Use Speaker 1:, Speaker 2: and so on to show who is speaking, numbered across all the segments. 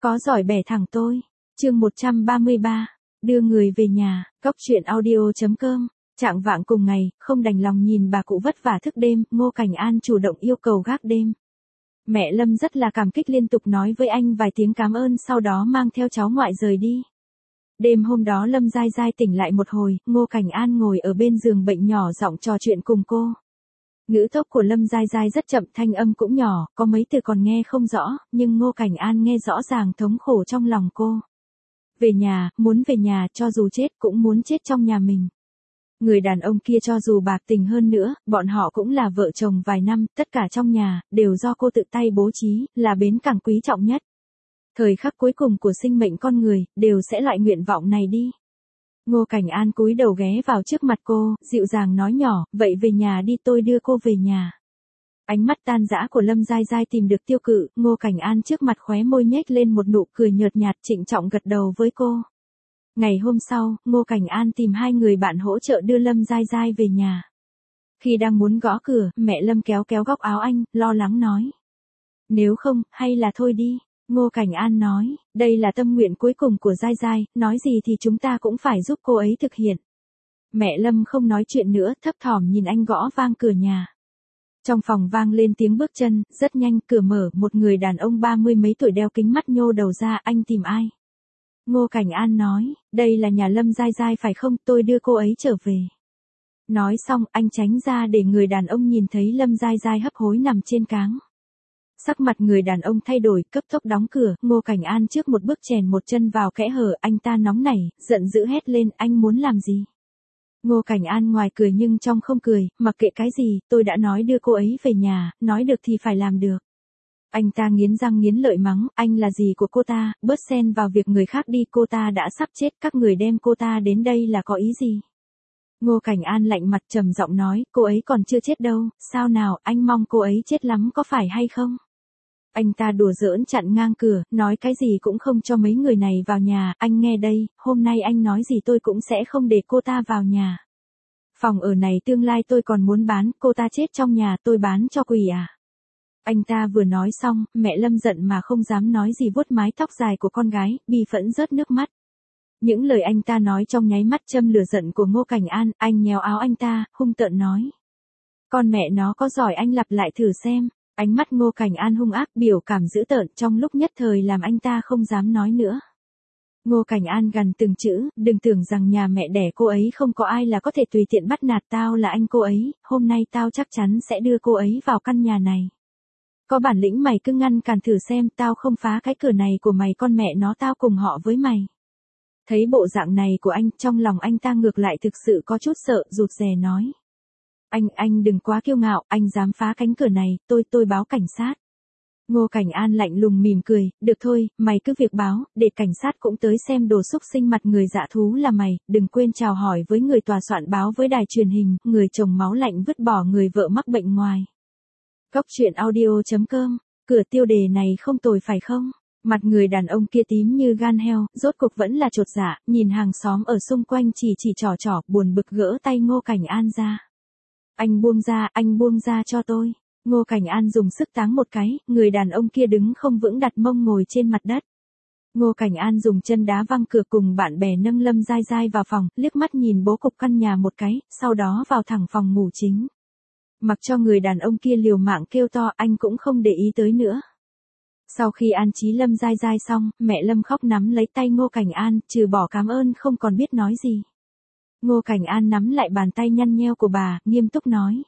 Speaker 1: Có giỏi bẻ thẳng tôi. Chương 133. Đưa người về nhà. Góc truyện audio.com. Trạng vạng cùng ngày, không đành lòng nhìn bà cụ vất vả thức đêm, Ngô Cảnh An chủ động yêu cầu gác đêm. Mẹ Lâm rất là cảm kích liên tục nói với anh vài tiếng cảm ơn, sau đó mang theo cháu ngoại rời đi. Đêm hôm đó Lâm dai dai tỉnh lại một hồi, Ngô Cảnh An ngồi ở bên giường bệnh nhỏ giọng trò chuyện cùng cô. Ngữ tốc của Lâm dai dai rất chậm, thanh âm cũng nhỏ, có mấy từ còn nghe không rõ, nhưng Ngô Cảnh An nghe rõ ràng thống khổ trong lòng cô. Về nhà, muốn về nhà, cho dù chết cũng muốn chết trong nhà mình. Người đàn ông kia cho dù bạc tình hơn nữa, bọn họ cũng là vợ chồng vài năm, tất cả trong nhà, đều do cô tự tay bố trí, là bến cảng quý trọng nhất. Thời khắc cuối cùng của sinh mệnh con người, đều sẽ loại nguyện vọng này đi. Ngô Cảnh An cúi đầu ghé vào trước mặt cô, dịu dàng nói nhỏ, vậy về nhà đi, tôi đưa cô về nhà. Ánh mắt tan dã của Lâm dai dai tìm được tiêu cự, Ngô Cảnh An trước mặt khóe môi nhếch lên một nụ cười nhợt nhạt, trịnh trọng gật đầu với cô. Ngày hôm sau, Ngô Cảnh An tìm hai người bạn hỗ trợ đưa Lâm dai dai về nhà. Khi đang muốn gõ cửa, mẹ Lâm kéo kéo góc áo anh, lo lắng nói. Nếu không, hay là thôi đi. Ngô Cảnh An nói, đây là tâm nguyện cuối cùng của dai dai, nói gì thì chúng ta cũng phải giúp cô ấy thực hiện. Mẹ Lâm không nói chuyện nữa, thấp thỏm nhìn anh gõ vang cửa nhà. Trong phòng vang lên tiếng bước chân, rất nhanh, cửa mở, một người đàn ông 30 mấy tuổi đeo kính mắt nhô đầu ra, anh tìm ai? Ngô Cảnh An nói, đây là nhà Lâm dai dai phải không, tôi đưa cô ấy trở về. Nói xong, anh tránh ra để người đàn ông nhìn thấy Lâm dai dai hấp hối nằm trên cáng. Sắc mặt người đàn ông thay đổi, cấp tốc đóng cửa, Ngô Cảnh An trước một bước chèn một chân vào kẽ hở, anh ta nóng nảy, giận dữ hét lên, anh muốn làm gì? Ngô Cảnh An ngoài cười nhưng trong không cười, mặc kệ cái gì, tôi đã nói đưa cô ấy về nhà, nói được thì phải làm được. Anh ta nghiến răng nghiến lợi mắng, anh là gì của cô ta, bớt xen vào việc người khác đi, cô ta đã sắp chết, các người đem cô ta đến đây là có ý gì? Ngô Cảnh An lạnh mặt trầm giọng nói, cô ấy còn chưa chết đâu, sao nào, anh mong cô ấy chết lắm có phải hay không? Anh ta đùa giỡn chặn ngang cửa, nói cái gì cũng không cho mấy người này vào nhà, anh nghe đây, hôm nay anh nói gì tôi cũng sẽ không để cô ta vào nhà. Phòng ở này tương lai tôi còn muốn bán, cô ta chết trong nhà tôi bán cho quỷ à? Anh ta vừa nói xong, mẹ Lâm giận mà không dám nói gì, vuốt mái tóc dài của con gái, bi phẫn rớt nước mắt. Những lời anh ta nói trong nháy mắt châm lửa giận của Ngô Cảnh An, anh nhéo áo anh ta, hung tợn nói. Con mẹ nó có giỏi anh lặp lại thử xem. Ánh mắt Ngô Cảnh An hung ác, biểu cảm dữ tợn, trong lúc nhất thời làm anh ta không dám nói nữa. Ngô Cảnh An gằn từng chữ, đừng tưởng rằng nhà mẹ đẻ cô ấy không có ai là có thể tùy tiện bắt nạt tao, là anh cô ấy, hôm nay tao chắc chắn sẽ đưa cô ấy vào căn nhà này. Có bản lĩnh mày cứ ngăn cản thử xem, tao không phá cái cửa này của mày, con mẹ nó tao cùng họ với mày. Thấy bộ dạng này của anh, trong lòng anh ta ngược lại thực sự có chút sợ, rụt rè nói. Anh đừng quá kiêu ngạo, anh dám phá cánh cửa này, tôi báo cảnh sát. Ngô Cảnh An lạnh lùng mỉm cười, được thôi, mày cứ việc báo, để cảnh sát cũng tới xem đồ xúc sinh mặt người dạ thú là mày, đừng quên chào hỏi với người tòa soạn, báo với đài truyền hình, người chồng máu lạnh vứt bỏ người vợ mắc bệnh ngoài. Góc truyện audio.com, cửa tiêu đề này không tồi phải không? Mặt người đàn ông kia tím như gan heo, rốt cuộc vẫn là chột dạ, nhìn hàng xóm ở xung quanh chỉ trỏ, buồn bực gỡ tay Ngô Cảnh An ra. Anh buông ra cho tôi. Ngô Cảnh An dùng sức táng một cái, người đàn ông kia đứng không vững đặt mông ngồi trên mặt đất. Ngô Cảnh An dùng chân đá văng cửa, cùng bạn bè nâng Lâm dai dai vào phòng, liếc mắt nhìn bố cục căn nhà một cái, sau đó vào thẳng phòng ngủ chính. Mặc cho người đàn ông kia liều mạng kêu to, anh cũng không để ý tới nữa. Sau khi an trí Lâm dai dai xong, mẹ Lâm khóc nắm lấy tay Ngô Cảnh An, trừ bỏ cảm ơn không còn biết nói gì. Ngô Cảnh An nắm lại bàn tay nhăn nheo của bà, nghiêm túc nói.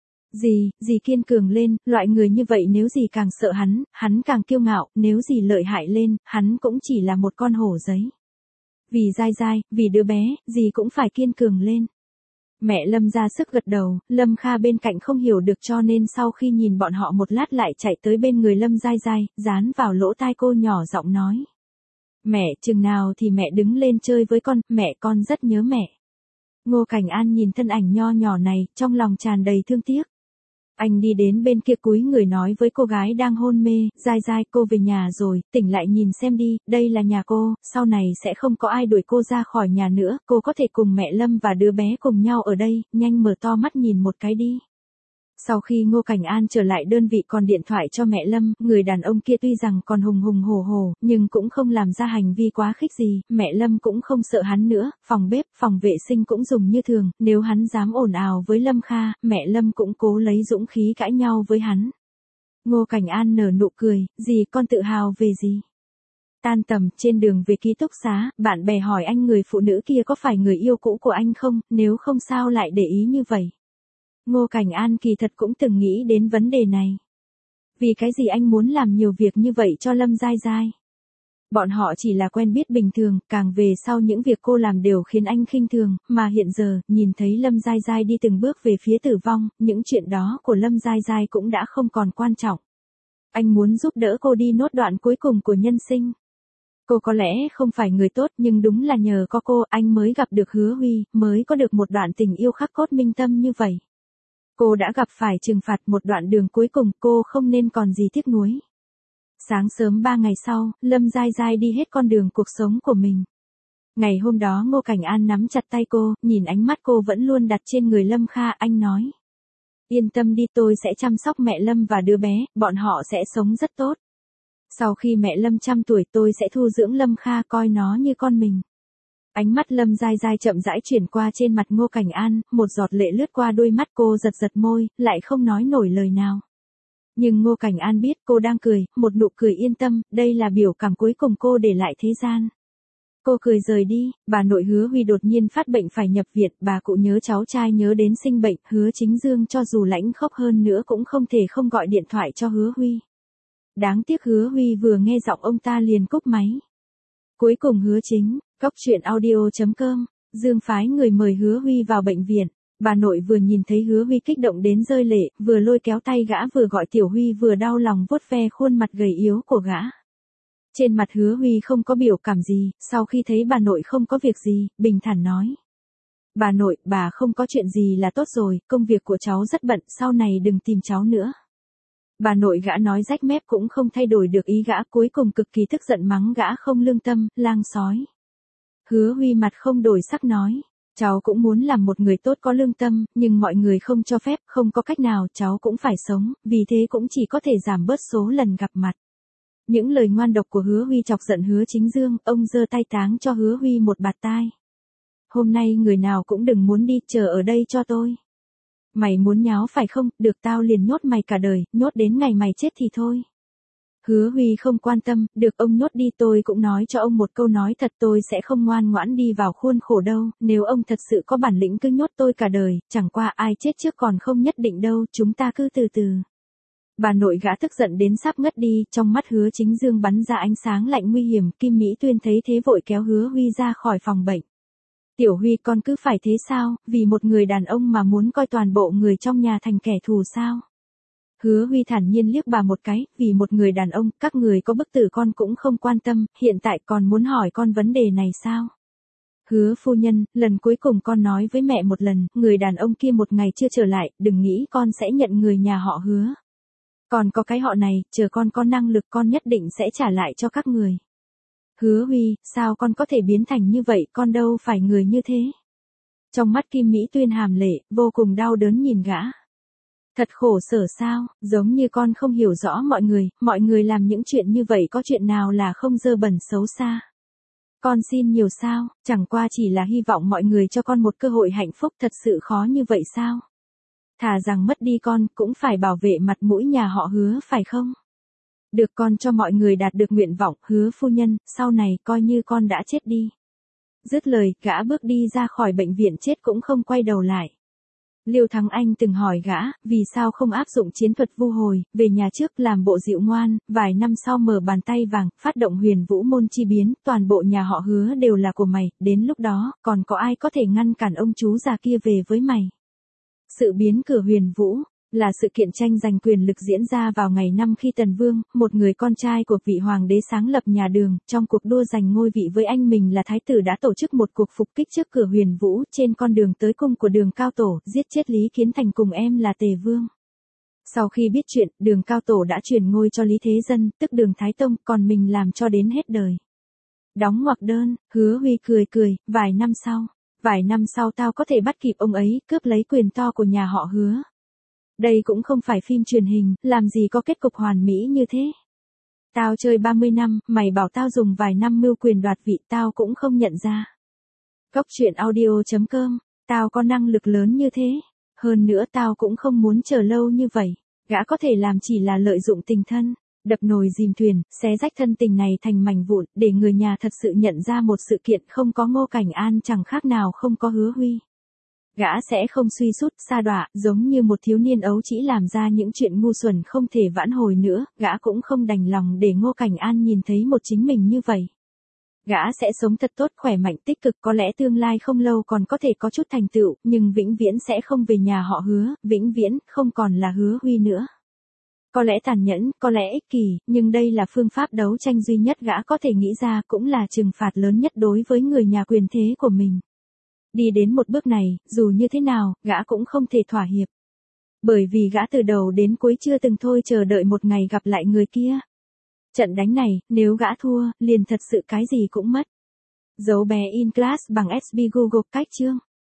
Speaker 1: Dì kiên cường lên, loại người như vậy nếu dì càng sợ hắn càng kiêu ngạo, nếu dì lợi hại lên, hắn cũng chỉ là một con hổ giấy. Vì dai dai, vì đứa bé, dì cũng phải kiên cường lên. Mẹ Lâm ra sức gật đầu, Lâm Kha bên cạnh không hiểu được cho nên sau khi nhìn bọn họ một lát lại chạy tới bên người Lâm dai dai, dán vào lỗ tai cô nhỏ giọng nói. Mẹ, chừng nào thì mẹ đứng lên chơi với con, mẹ con rất nhớ mẹ. Ngô Cảnh An nhìn thân ảnh nho nhỏ này, trong lòng tràn đầy thương tiếc. Anh đi đến bên kia cúi người nói với cô gái đang hôn mê, dai dai, cô về nhà rồi, tỉnh lại nhìn xem đi, đây là nhà cô, sau này sẽ không có ai đuổi cô ra khỏi nhà nữa, cô có thể cùng mẹ Lâm và đứa bé cùng nhau ở đây, nhanh mở to mắt nhìn một cái đi. Sau khi Ngô Cảnh An trở lại đơn vị còn điện thoại cho mẹ Lâm, người đàn ông kia tuy rằng còn hùng hùng hổ hổ, nhưng cũng không làm ra hành vi quá khích gì, mẹ Lâm cũng không sợ hắn nữa, phòng bếp, phòng vệ sinh cũng dùng như thường, nếu hắn dám ồn ào với Lâm Kha, mẹ Lâm cũng cố lấy dũng khí cãi nhau với hắn. Ngô Cảnh An nở nụ cười, gì con tự hào về gì? Tan tầm, trên đường về ký túc xá, bạn bè hỏi anh người phụ nữ kia có phải người yêu cũ của anh không, nếu không sao lại để ý như vậy. Ngô Cảnh An kỳ thật cũng từng nghĩ đến vấn đề này. Vì cái gì anh muốn làm nhiều việc như vậy cho Lâm Giai Giai? Bọn họ chỉ là quen biết bình thường, càng về sau những việc cô làm đều khiến anh khinh thường, mà hiện giờ, nhìn thấy Lâm Giai Giai đi từng bước về phía tử vong, những chuyện đó của Lâm Giai Giai cũng đã không còn quan trọng. Anh muốn giúp đỡ cô đi nốt đoạn cuối cùng của nhân sinh. Cô có lẽ không phải người tốt nhưng đúng là nhờ có cô anh mới gặp được Hứa Huy, mới có được một đoạn tình yêu khắc cốt minh tâm như vậy. Cô đã gặp phải trừng phạt một đoạn đường cuối cùng, cô không nên còn gì tiếc nuối. Sáng sớm 3 ngày sau, Lâm Giai Giai đi hết con đường cuộc sống của mình. Ngày hôm đó Ngô Cảnh An nắm chặt tay cô, nhìn ánh mắt cô vẫn luôn đặt trên người Lâm Kha, anh nói. Yên tâm đi, tôi sẽ chăm sóc mẹ Lâm và đứa bé, bọn họ sẽ sống rất tốt. Sau khi mẹ Lâm 100 tuổi tôi sẽ thu dưỡng Lâm Kha, coi nó như con mình. Ánh mắt Lâm Giai Giai chậm rãi chuyển qua trên mặt Ngô Cảnh An, một giọt lệ lướt qua đôi mắt cô, giật giật môi, lại không nói nổi lời nào. Nhưng Ngô Cảnh An biết cô đang cười, một nụ cười yên tâm, đây là biểu cảm cuối cùng cô để lại thế gian. Cô cười rời đi, bà nội Hứa Huy đột nhiên phát bệnh phải nhập viện, bà cụ nhớ cháu trai nhớ đến sinh bệnh, Hứa Chính Dương cho dù lãnh khốc hơn nữa cũng không thể không gọi điện thoại cho Hứa Huy. Đáng tiếc Hứa Huy vừa nghe giọng ông ta liền cúp máy. Cuối cùng Hứa Chính, Cóc Truyện Audio.com, Dương phái người mời Hứa Huy vào bệnh viện. Bà nội vừa nhìn thấy Hứa Huy kích động đến rơi lệ, vừa lôi kéo tay gã vừa gọi Tiểu Huy, vừa đau lòng vuốt ve khuôn mặt gầy yếu của gã. Trên mặt Hứa Huy không có biểu cảm gì, sau khi thấy bà nội không có việc gì, bình thản nói. Bà nội, bà không có chuyện gì là tốt rồi, công việc của cháu rất bận, sau này đừng tìm cháu nữa. Bà nội gã nói rách mép cũng không thay đổi được ý gã, cuối cùng cực kỳ tức giận mắng gã không lương tâm, lang sói. Hứa Huy mặt không đổi sắc nói. Cháu cũng muốn làm một người tốt có lương tâm, nhưng mọi người không cho phép, không có cách nào, cháu cũng phải sống, vì thế cũng chỉ có thể giảm bớt số lần gặp mặt. Những lời ngoan độc của Hứa Huy chọc giận Hứa Chính Dương, ông giơ tay táng cho Hứa Huy một bạt tai. Hôm nay người nào cũng đừng muốn đi, chờ ở đây cho tôi. Mày muốn nháo phải không, được tao liền nhốt mày cả đời, nhốt đến ngày mày chết thì thôi. Hứa Huy không quan tâm, được ông nhốt đi, tôi cũng nói cho ông một câu nói thật, tôi sẽ không ngoan ngoãn đi vào khuôn khổ đâu, nếu ông thật sự có bản lĩnh cứ nhốt tôi cả đời, chẳng qua ai chết trước còn không nhất định đâu, chúng ta cứ từ từ. Bà nội gã tức giận đến sắp ngất đi, trong mắt Hứa Chính Dương bắn ra ánh sáng lạnh nguy hiểm, Kim Mỹ Tuyên thấy thế vội kéo Hứa Huy ra khỏi phòng bệnh. Tiểu Huy, con cứ phải thế sao, vì một người đàn ông mà muốn coi toàn bộ người trong nhà thành kẻ thù sao? Hứa Huy thản nhiên liếc bà một cái, vì một người đàn ông, các người có bức tử con cũng không quan tâm, hiện tại còn muốn hỏi con vấn đề này sao? Hứa phu nhân, lần cuối cùng con nói với mẹ một lần, người đàn ông kia một ngày chưa trở lại, đừng nghĩ con sẽ nhận người nhà họ Hứa. Còn có cái họ này, chờ con có năng lực con nhất định sẽ trả lại cho các người. Hứa Huy, sao con có thể biến thành như vậy, con đâu phải người như thế. Trong mắt Kim Mỹ Tuyên hàm lệ, vô cùng đau đớn nhìn gã. Thật khổ sở sao, giống như con không hiểu rõ mọi người làm những chuyện như vậy có chuyện nào là không dơ bẩn xấu xa. Con xin nhiều sao, chẳng qua chỉ là hy vọng mọi người cho con một cơ hội hạnh phúc, thật sự khó như vậy sao? Thà rằng mất đi con, cũng phải bảo vệ mặt mũi nhà họ Hứa phải không? Được, con cho mọi người đạt được nguyện vọng, Hứa phu nhân, sau này coi như con đã chết đi. Dứt lời, gã bước đi ra khỏi bệnh viện chết cũng không quay đầu lại. Liêu Thắng Anh từng hỏi gã, vì sao không áp dụng chiến thuật vu hồi, về nhà trước làm bộ dịu ngoan, vài năm sau mở bàn tay vàng, phát động huyền vũ môn chi biến, toàn bộ nhà họ Hứa đều là của mày, đến lúc đó, còn có ai có thể ngăn cản ông chú già kia về với mày. Sự biến cửa huyền vũ, là sự kiện tranh giành quyền lực diễn ra vào ngày năm khi Tần Vương, một người con trai của vị hoàng đế sáng lập nhà Đường, trong cuộc đua giành ngôi vị với anh mình là thái tử đã tổ chức một cuộc phục kích trước cửa huyền vũ, trên con đường tới cung của Đường Cao Tổ, giết chết Lý Kiến Thành cùng em là Tề Vương. Sau khi biết chuyện, Đường Cao Tổ đã truyền ngôi cho Lý Thế Dân, tức Đường Thái Tông, còn mình làm cho đến hết đời. Đóng ngoặc đơn, Hứa Huy cười cười, vài năm sau tao có thể bắt kịp ông ấy, cướp lấy quyền to của nhà họ Hứa. Đây cũng không phải phim truyền hình, làm gì có kết cục hoàn mỹ như thế. Tao chơi 30 năm, mày bảo tao dùng vài năm mưu quyền đoạt vị, tao cũng không nhận ra. Góc truyện audio.com, tao có năng lực lớn như thế. Hơn nữa tao cũng không muốn chờ lâu như vậy. Gã có thể làm chỉ là lợi dụng tình thân, đập nồi dìm thuyền, xé rách thân tình này thành mảnh vụn, để người nhà thật sự nhận ra một sự kiện không có Ngô Cảnh An chẳng khác nào không có Hứa Huy. Gã sẽ không suy sút sa đọa, giống như một thiếu niên ấu trĩ làm ra những chuyện ngu xuẩn không thể vãn hồi nữa, gã cũng không đành lòng để Ngô Cảnh An nhìn thấy một chính mình như vậy. Gã sẽ sống thật tốt, khỏe mạnh, tích cực, có lẽ tương lai không lâu còn có thể có chút thành tựu, nhưng vĩnh viễn sẽ không về nhà họ Hứa, vĩnh viễn không còn là Hứa Huy nữa. Có lẽ tàn nhẫn, có lẽ ích kỷ, nhưng đây là phương pháp đấu tranh duy nhất gã có thể nghĩ ra, cũng là trừng phạt lớn nhất đối với người nhà quyền thế của mình. Đi đến một bước này, dù như thế nào, gã cũng không thể thỏa hiệp. Bởi vì gã từ đầu đến cuối chưa từng thôi chờ đợi một ngày gặp lại người kia. Trận đánh này, nếu gã thua, liền thật sự cái gì cũng mất. Dấu bé in class bằng SB Google cách chương.